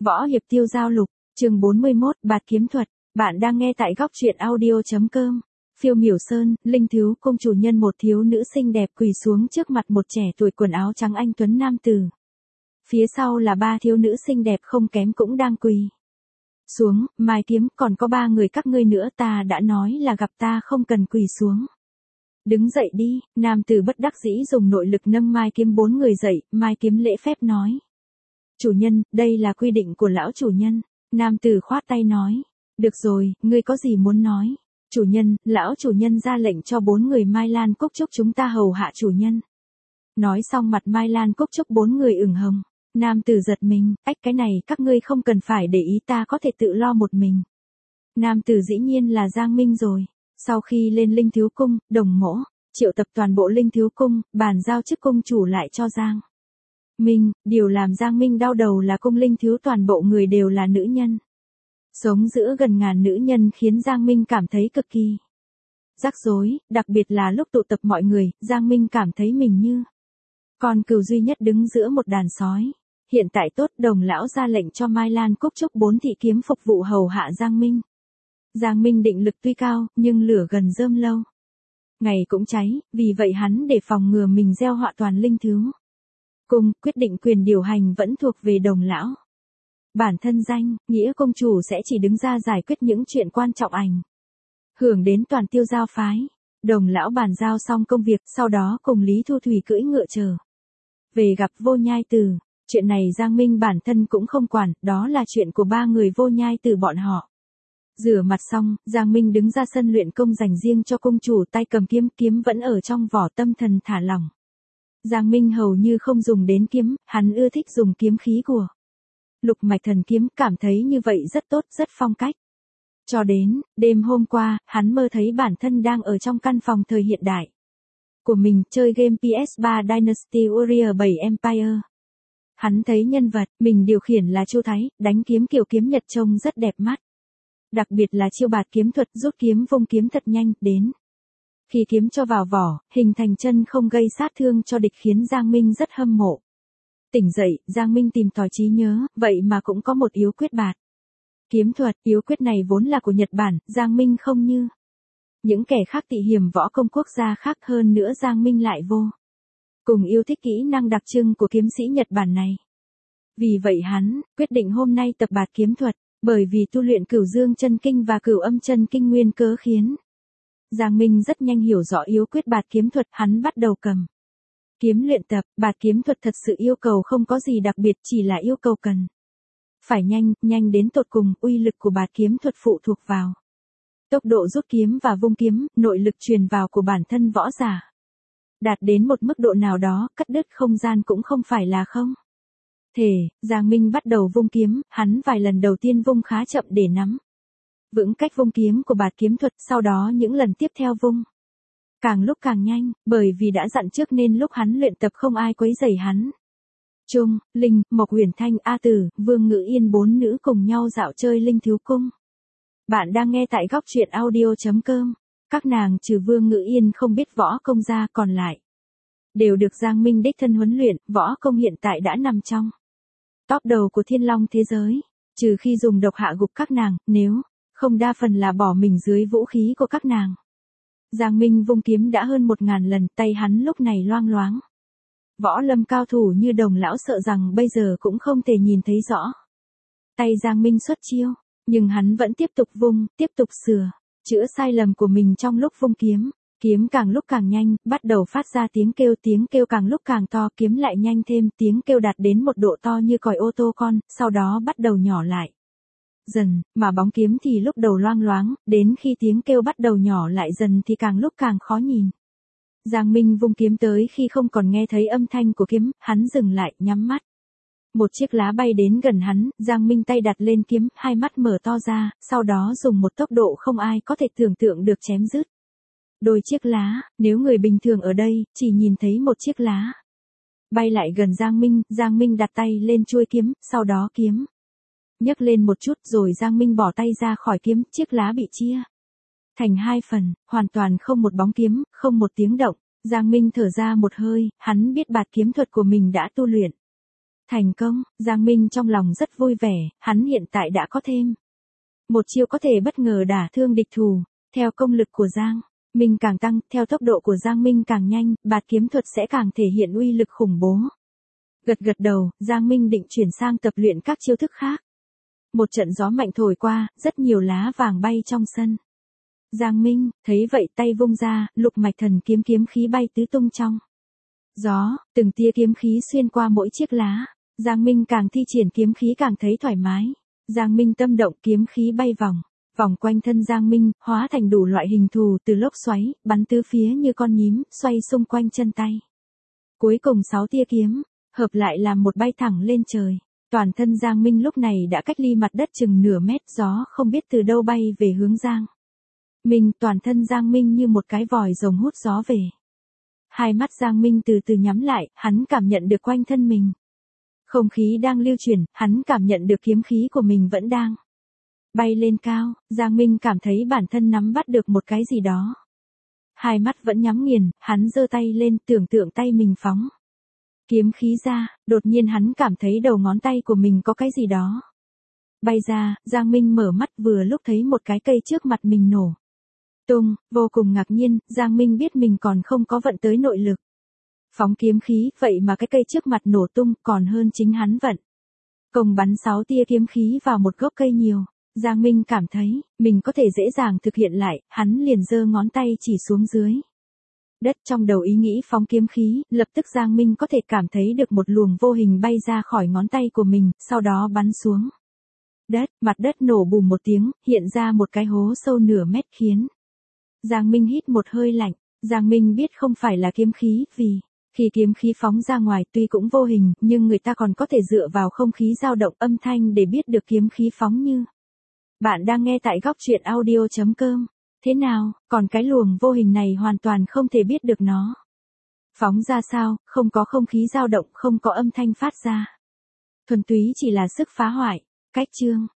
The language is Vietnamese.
Võ hiệp tiêu giao lục, chương 41, bạt kiếm thuật. Bạn đang nghe tại góc truyện audio.com. Phiêu miểu sơn, linh thiếu cung chủ nhân một thiếu nữ xinh đẹp quỳ xuống trước mặt một trẻ tuổi quần áo trắng anh tuấn nam tử. Phía sau là ba thiếu nữ xinh đẹp không kém cũng đang quỳ xuống, Mai Kiếm, còn có ba người các ngươi nữa, ta đã nói là gặp ta không cần quỳ xuống. Đứng dậy đi, nam tử bất đắc dĩ dùng nội lực nâng Mai Kiếm bốn người dậy, Mai Kiếm lễ phép nói. Chủ nhân, đây là quy định của lão chủ nhân. Nam tử khoát tay nói. Được rồi, ngươi có gì muốn nói? Chủ nhân, lão chủ nhân ra lệnh cho bốn người Mai Lan Cúc Trúc chúng ta hầu hạ chủ nhân. Nói xong mặt Mai Lan Cúc Trúc bốn người ửng hồng. Nam tử giật mình, cái này các ngươi không cần phải để ý, ta có thể tự lo một mình. Nam tử dĩ nhiên là Giang Minh rồi. Sau khi lên Linh Thiếu Cung, Đồng Mỗ triệu tập toàn bộ Linh Thiếu Cung, bàn giao chức cung chủ lại cho Giang Minh. Điều làm Giang Minh đau đầu là cung Linh Thiếu toàn bộ người đều là nữ nhân. Sống giữa gần ngàn nữ nhân khiến Giang Minh cảm thấy cực kỳ rắc rối, đặc biệt là lúc tụ tập mọi người, Giang Minh cảm thấy mình như con cừu duy nhất đứng giữa một đàn sói. Hiện tại tốt, Đồng lão ra lệnh cho Mai Lan Cúc Trúc bốn thị kiếm phục vụ hầu hạ Giang Minh. Giang Minh định lực tuy cao, nhưng lửa gần rơm lâu ngày cũng cháy, vì vậy hắn để phòng ngừa mình gieo họa toàn Linh Thiếu Cung, quyết định quyền điều hành vẫn thuộc về Đồng lão. Bản thân danh, nghĩa công chủ sẽ chỉ đứng ra giải quyết những chuyện quan trọng hưởng đến toàn tiêu giao phái. Đồng lão bàn giao xong công việc, sau đó cùng Lý Thu Thủy cưỡi ngựa trở về gặp Vô Nhai Tử. Chuyện này Giang Minh bản thân cũng không quản, đó là chuyện của ba người Vô Nhai Tử bọn họ. Rửa mặt xong, Giang Minh đứng ra sân luyện công dành riêng cho công chủ, tay cầm kiếm, kiếm vẫn ở trong vỏ, tâm thần thả lỏng. Giang Minh hầu như không dùng đến kiếm, hắn ưa thích dùng kiếm khí của Lục Mạch Thần Kiếm, cảm thấy như vậy rất tốt, rất phong cách. Cho đến, đêm hôm qua, hắn mơ thấy bản thân đang ở trong căn phòng thời hiện đại của mình, chơi game PS3 Dynasty Warrior 7 Empire. Hắn thấy nhân vật mình điều khiển là Chu Thái, đánh kiếm kiểu kiếm Nhật trông rất đẹp mắt. Đặc biệt là chiêu bạt kiếm thuật, rút kiếm vung kiếm thật nhanh, đến khi kiếm cho vào vỏ, hình thành chân không gây sát thương cho địch khiến Giang Minh rất hâm mộ. Tỉnh dậy, Giang Minh tìm tòi trí nhớ, vậy mà cũng có một yếu quyết bạt kiếm thuật, yếu quyết này vốn là của Nhật Bản, Giang Minh không như những kẻ khác tị hiểm võ công quốc gia khác, hơn nữa Giang Minh lại vô cùng yêu thích kỹ năng đặc trưng của kiếm sĩ Nhật Bản này. Vì vậy hắn quyết định hôm nay tập bạt kiếm thuật, bởi vì tu luyện Cửu Dương Chân Kinh và Cửu Âm Chân Kinh nguyên cớ khiến Giang Minh rất nhanh hiểu rõ yếu quyết bạt kiếm thuật, hắn bắt đầu cầm kiếm luyện tập. Bạt kiếm thuật thật sự yêu cầu không có gì đặc biệt, chỉ là yêu cầu cần phải nhanh đến tột cùng. Uy lực của bạt kiếm thuật phụ thuộc vào tốc độ rút kiếm và vung kiếm, nội lực truyền vào của bản thân võ giả đạt đến một mức độ nào đó, cắt đứt không gian cũng không phải là không thể. Giang Minh bắt đầu vung kiếm, hắn vài lần đầu tiên vung khá chậm để nắm vững cách vung kiếm của bạt kiếm thuật, sau đó những lần tiếp theo vung càng lúc càng nhanh, bởi vì đã dặn trước nên lúc hắn luyện tập không ai quấy rầy hắn. Trung, Linh, Mộc Huyền Thanh, A Tử, Vương Ngữ Yên bốn nữ cùng nhau dạo chơi Linh Thiếu Cung. Bạn đang nghe tại góc truyện audio.com. Các nàng trừ Vương Ngữ Yên không biết võ công ra, còn lại đều được Giang Minh đích thân huấn luyện, võ công hiện tại đã nằm trong top đầu của Thiên Long thế giới. Trừ khi dùng độc hạ gục các nàng, nếu không đa phần là bỏ mình dưới vũ khí của các nàng. Giang Minh vung kiếm đã hơn 1000 lần, tay hắn lúc này loang loáng. Võ lâm cao thủ như Đồng lão sợ rằng bây giờ cũng không thể nhìn thấy rõ tay Giang Minh xuất chiêu, nhưng hắn vẫn tiếp tục vung, tiếp tục sửa chữa sai lầm của mình trong lúc vung kiếm. Kiếm càng lúc càng nhanh, bắt đầu phát ra tiếng kêu càng lúc càng to, kiếm lại nhanh thêm, tiếng kêu đạt đến một độ to như còi ô tô con, sau đó bắt đầu nhỏ lại dần, mà bóng kiếm thì lúc đầu loang loáng, đến khi tiếng kêu bắt đầu nhỏ lại dần thì càng lúc càng khó nhìn. Giang Minh vung kiếm tới khi không còn nghe thấy âm thanh của kiếm, hắn dừng lại, nhắm mắt. Một chiếc lá bay đến gần hắn, Giang Minh tay đặt lên kiếm, hai mắt mở to ra, sau đó dùng một tốc độ không ai có thể tưởng tượng được chém dứt đôi chiếc lá. Nếu người bình thường ở đây chỉ nhìn thấy một chiếc lá bay lại gần Giang Minh đặt tay lên chuôi kiếm, sau đó kiếm nhấc lên một chút rồi Giang Minh bỏ tay ra khỏi kiếm, chiếc lá bị chia thành hai phần, hoàn toàn không một bóng kiếm, không một tiếng động. Giang Minh thở ra một hơi, hắn biết bạt kiếm thuật của mình đã tu luyện Thành công, Giang Minh trong lòng rất vui vẻ, hắn hiện tại đã có thêm một chiêu có thể bất ngờ đả thương địch thủ. Theo công lực của Giang Minh càng tăng, theo tốc độ của Giang Minh càng nhanh, bạt kiếm thuật sẽ càng thể hiện uy lực khủng bố. Gật gật đầu, Giang Minh định chuyển sang tập luyện các chiêu thức khác. Một trận gió mạnh thổi qua, rất nhiều lá vàng bay trong sân. Giang Minh thấy vậy tay vung ra, lục mạch thần kiếm kiếm khí bay tứ tung trong gió, từng tia kiếm khí xuyên qua mỗi chiếc lá. Giang Minh càng thi triển kiếm khí càng thấy thoải mái. Giang Minh tâm động, kiếm khí bay vòng quanh thân Giang Minh, hóa thành đủ loại hình thù, từ lốc xoáy, bắn tứ phía như con nhím, xoay xung quanh chân tay. Cuối cùng 6 tia kiếm hợp lại làm một bay thẳng lên trời. Toàn thân Giang Minh lúc này đã cách ly mặt đất chừng nửa mét, gió không biết từ đâu bay về hướng Giang Minh, toàn thân Giang Minh như một cái vòi rồng hút gió về. Hai mắt Giang Minh từ từ nhắm lại, hắn cảm nhận được quanh thân mình không khí đang lưu chuyển, hắn cảm nhận được kiếm khí của mình vẫn đang bay lên cao. Giang Minh cảm thấy bản thân nắm bắt được một cái gì đó. Hai mắt vẫn nhắm nghiền, hắn giơ tay lên, tưởng tượng tay mình phóng kiếm khí ra, đột nhiên hắn cảm thấy đầu ngón tay của mình có cái gì đó bay ra. Giang Minh mở mắt, vừa lúc thấy một cái cây trước mặt mình nổ tung, vô cùng ngạc nhiên. Giang Minh biết mình còn không có vận tới nội lực phóng kiếm khí, vậy mà cái cây trước mặt nổ tung còn hơn chính hắn vận công bắn 6 tia kiếm khí vào một gốc cây nhiều. Giang Minh cảm thấy mình có thể dễ dàng thực hiện lại, hắn liền giơ ngón tay chỉ xuống dưới đất, trong đầu ý nghĩ phóng kiếm khí, lập tức Giang Minh có thể cảm thấy được một luồng vô hình bay ra khỏi ngón tay của mình, sau đó bắn xuống đất, mặt đất nổ bùm một tiếng, hiện ra một cái hố sâu nửa mét khiến Giang Minh hít một hơi lạnh. Giang Minh biết không phải là kiếm khí, vì khi kiếm khí phóng ra ngoài tuy cũng vô hình, nhưng người ta còn có thể dựa vào không khí dao động âm thanh để biết được kiếm khí phóng như. Bạn đang nghe tại góc truyện audio.com. Thế nào, còn cái luồng vô hình này hoàn toàn không thể biết được nó phóng ra sao, không có không khí dao động, không có âm thanh phát ra. Thuần túy chỉ là sức phá hoại. Cách chương